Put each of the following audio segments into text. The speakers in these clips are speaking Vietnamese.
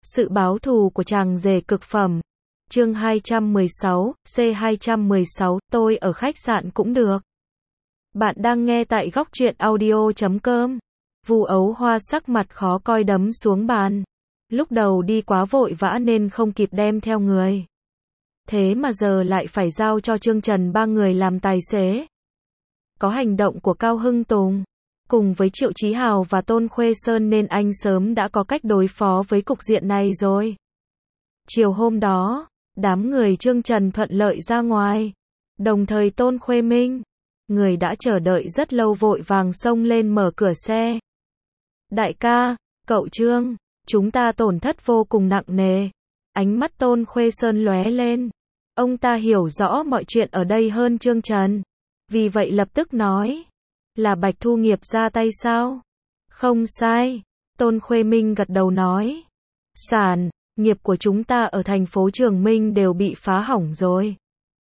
Sự báo thù của chàng rể cực phẩm. Chương 216, C216, tôi ở khách sạn cũng được. Bạn đang nghe tại góc truyện audio.com. Vu Ấu Hoa sắc mặt khó coi đấm xuống bàn. Lúc đầu đi quá vội vã nên không kịp đem theo người. Thế mà giờ lại phải giao cho Trương Trần ba người làm tài xế. Có hành động của Cao Hưng Tùng, cùng với Triệu Chí Hào và Tôn Khuê Sơn nên anh sớm đã có cách đối phó với cục diện này rồi. Chiều hôm đó, đám người Trương Trần thuận lợi ra ngoài. Đồng thời Tôn Khuê Minh, người đã chờ đợi rất lâu vội vàng xông lên mở cửa xe. Đại ca, cậu Trương, chúng ta tổn thất vô cùng nặng nề. Ánh mắt Tôn Khuê Sơn lóe lên. Ông ta hiểu rõ mọi chuyện ở đây hơn Trương Trần. Vì vậy lập tức nói. Là Bạch Thu Nghiệp ra tay sao? Không sai. Tôn Khuê Minh gật đầu nói. Sản nghiệp của chúng ta ở thành phố Trường Minh đều bị phá hỏng rồi.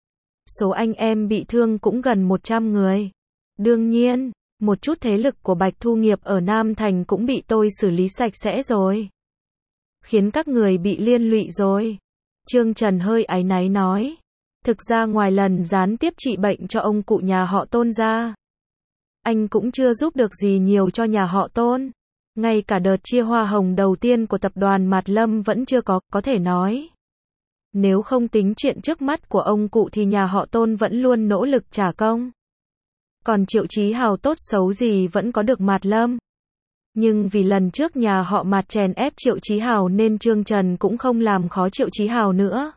Số anh em bị thương cũng gần 100 người. Đương nhiên, một chút thế lực của Bạch Thu Nghiệp ở Nam Thành cũng bị tôi xử lý sạch sẽ rồi. Khiến các người bị liên lụy rồi. Trương Trần hơi áy náy nói. Thực ra ngoài lần gián tiếp trị bệnh cho ông cụ nhà họ Tôn ra, anh cũng chưa giúp được gì nhiều cho nhà họ Tôn. Ngay cả đợt chia hoa hồng đầu tiên của tập đoàn Mạt Lâm vẫn chưa có thể nói. Nếu không tính chuyện trước mắt của ông cụ thì nhà họ Tôn vẫn luôn nỗ lực trả công. Còn Triệu Chí Hào tốt xấu gì vẫn có được Mạt Lâm. Nhưng vì lần trước nhà họ Mạt chèn ép Triệu Chí Hào nên Trương Trần cũng không làm khó Triệu Chí Hào nữa.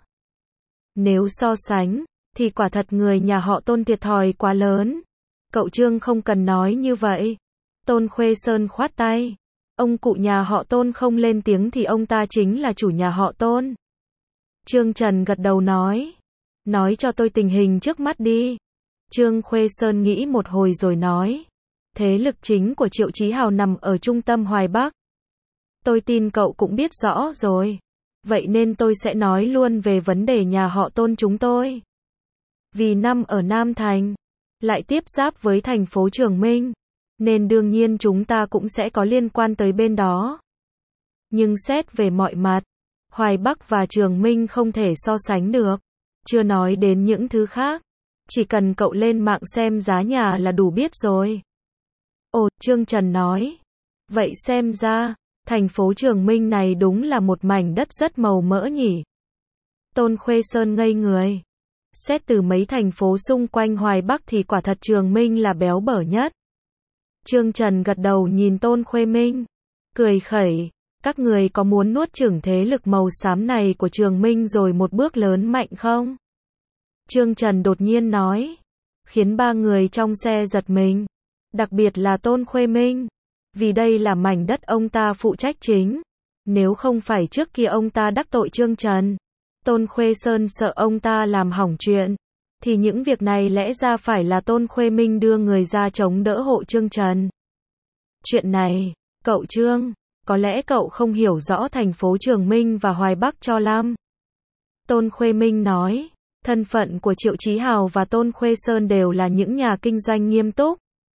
Nếu so sánh, thì quả thật người nhà họ Tôn thiệt thòi quá lớn. Cậu Trương không cần nói như vậy. Tôn Khuê Sơn khoát tay. Ông cụ nhà họ Tôn không lên tiếng thì ông ta chính là chủ nhà họ Tôn. Trương Trần gật đầu nói. Nói cho tôi tình hình trước mắt đi. Trương Khuê Sơn nghĩ một hồi rồi nói. Thế lực chính của Triệu Chí Hào nằm ở trung tâm Hoài Bắc. Tôi tin cậu cũng biết rõ rồi. Vậy nên tôi sẽ nói luôn về vấn đề nhà họ Tôn chúng tôi. Vì nằm ở Nam Thành, lại tiếp giáp với thành phố Trường Minh, nên đương nhiên chúng ta cũng sẽ có liên quan tới bên đó. Nhưng xét về mọi mặt, Hoài Bắc và Trường Minh không thể so sánh được. Chưa nói đến những thứ khác. Chỉ cần cậu lên mạng xem giá nhà là đủ biết rồi. Ồ, Trương Trần nói. Vậy xem ra, thành phố Trường Minh này đúng là một mảnh đất rất màu mỡ nhỉ. Tôn Khuê Sơn ngây người. Xét từ mấy thành phố xung quanh Hoài Bắc thì quả thật Trường Minh là béo bở nhất. Trương Trần gật đầu nhìn Tôn Khuê Minh. Cười khẩy. Các người có muốn nuốt chửng thế lực màu xám này của Trường Minh rồi một bước lớn mạnh không? Trương Trần đột nhiên nói. Khiến ba người trong xe giật mình. Đặc biệt là Tôn Khuê Minh. Vì đây là mảnh đất ông ta phụ trách chính. Nếu không phải trước kia ông ta đắc tội Trương Trần, Tôn Khuê Sơn sợ ông ta làm hỏng chuyện, thì những việc này lẽ ra phải là Tôn Khuê Minh đưa người ra chống đỡ hộ Trương Trần. Chuyện này, cậu Trương, có lẽ cậu không hiểu rõ thành phố Trường Minh và Hoài Bắc cho lắm. Tôn Khuê Minh nói, thân phận của Triệu Chí Hào và Tôn Khuê Sơn đều là những nhà kinh doanh nghiêm túc.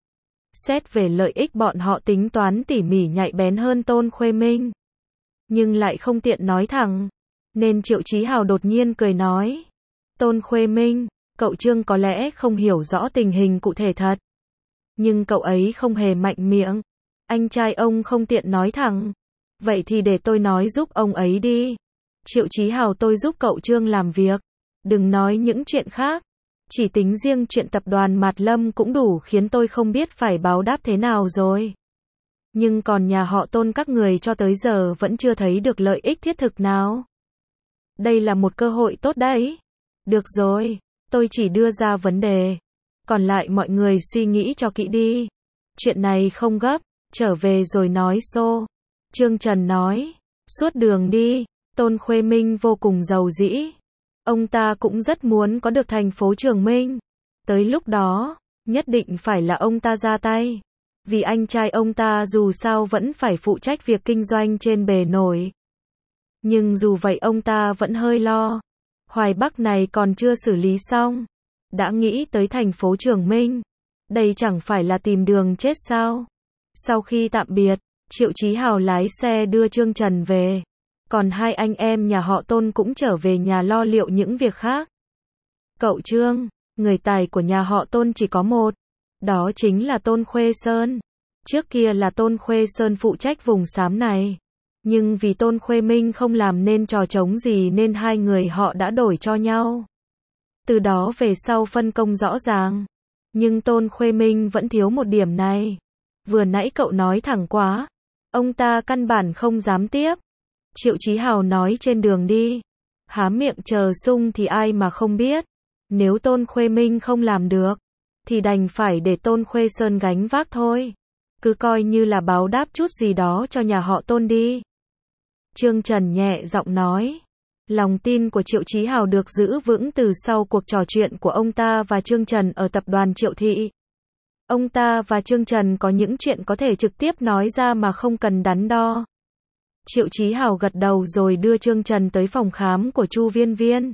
Xét về lợi ích bọn họ tính toán tỉ mỉ nhạy bén hơn Tôn Khuê Minh. Nhưng lại không tiện nói thẳng. Nên Triệu Chí Hào đột nhiên cười nói. Tôn Khuê Minh, cậu Trương có lẽ không hiểu rõ tình hình cụ thể thật. Nhưng cậu ấy không hề mạnh miệng. Anh trai ông không tiện nói thẳng. Vậy thì để tôi nói giúp ông ấy đi. Triệu Chí Hào tôi giúp cậu Trương làm việc. Đừng nói những chuyện khác. Chỉ tính riêng chuyện tập đoàn Mạt Lâm cũng đủ khiến tôi không biết phải báo đáp thế nào rồi. Nhưng còn nhà họ Tôn các người cho tới giờ vẫn chưa thấy được lợi ích thiết thực nào. Đây là một cơ hội tốt đấy. Được rồi, tôi chỉ đưa ra vấn đề. Còn lại mọi người suy nghĩ cho kỹ đi. Chuyện này không gấp, trở về rồi nói xô. Trương Trần nói, suốt đường đi, Tôn Khuê Minh vô cùng giàu dĩ. Ông ta cũng rất muốn có được thành phố Trường Minh. Tới lúc đó, nhất định phải là ông ta ra tay. Vì anh trai ông ta dù sao vẫn phải phụ trách việc kinh doanh trên bề nổi. Nhưng dù vậy ông ta vẫn hơi lo. Hoài Bắc này còn chưa xử lý xong. Đã nghĩ tới thành phố Trường Minh. Đây chẳng phải là tìm đường chết sao? Sau khi tạm biệt, Triệu Chí Hào lái xe đưa Trương Trần về. Còn hai anh em nhà họ Tôn cũng trở về nhà lo liệu những việc khác. Cậu Trương, người tài của nhà họ Tôn chỉ có một. Đó chính là Tôn Khuê Sơn. Trước kia là Tôn Khuê Sơn phụ trách vùng xám này. Nhưng vì Tôn Khuê Minh không làm nên trò trống gì nên hai người họ đã đổi cho nhau. Từ đó về sau phân công rõ ràng. Nhưng Tôn Khuê Minh vẫn thiếu một điểm này. Vừa nãy cậu nói thẳng quá. Ông ta căn bản không dám tiếp. Triệu Chí Hào nói trên đường đi. Há miệng chờ sung thì ai mà không biết. Nếu Tôn Khuê Minh không làm được, thì đành phải để Tôn Khuê Sơn gánh vác thôi. Cứ coi như là báo đáp chút gì đó cho nhà họ Tôn đi. Trương Trần nhẹ giọng nói. Lòng tin của Triệu Chí Hào được giữ vững từ sau cuộc trò chuyện của ông ta và Trương Trần ở tập đoàn Triệu Thị. Ông ta và Trương Trần có những chuyện có thể trực tiếp nói ra mà không cần đắn đo. Triệu Chí Hào gật đầu rồi đưa Trương Trần tới phòng khám của Chu Viên Viên.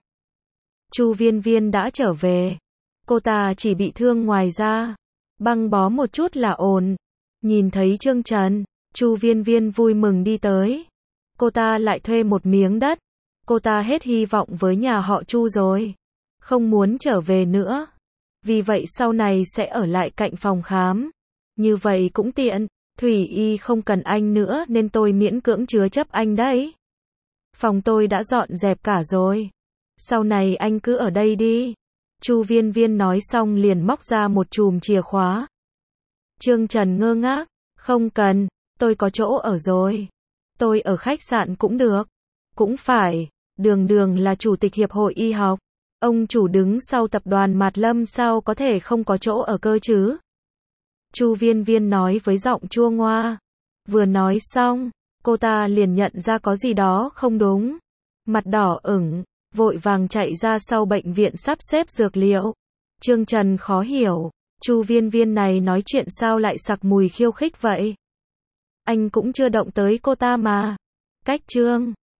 Chu Viên Viên đã trở về. Cô ta chỉ bị thương ngoài da. Băng bó một chút là ổn. Nhìn thấy Trương Trần, Chu Viên Viên vui mừng đi tới. Cô ta lại thuê một miếng đất. Cô ta hết hy vọng với nhà họ Chu rồi. Không muốn trở về nữa. Vì vậy sau này sẽ ở lại cạnh phòng khám. Như vậy cũng tiện. Thủy Y không cần anh nữa nên tôi miễn cưỡng chứa chấp anh đấy. Phòng tôi đã dọn dẹp cả rồi. Sau này anh cứ ở đây đi. Chu Viên Viên nói xong liền móc ra một chùm chìa khóa. Trương Trần ngơ ngác. Không cần, tôi có chỗ ở rồi. Tôi ở khách sạn cũng được. Cũng phải, Đường Đường là chủ tịch hiệp hội y học. Ông chủ đứng sau tập đoàn Mạt Lâm sao có thể không có chỗ ở cơ chứ? Chu Viên Viên nói với giọng chua ngoa. Vừa nói xong, cô ta liền nhận ra có gì đó không đúng. Mặt đỏ ửng, vội vàng chạy ra sau bệnh viện sắp xếp dược liệu. Trương Trần khó hiểu, Chu Viên Viên này nói chuyện sao lại sặc mùi khiêu khích vậy? Anh cũng chưa động tới cô ta mà. Cách Trương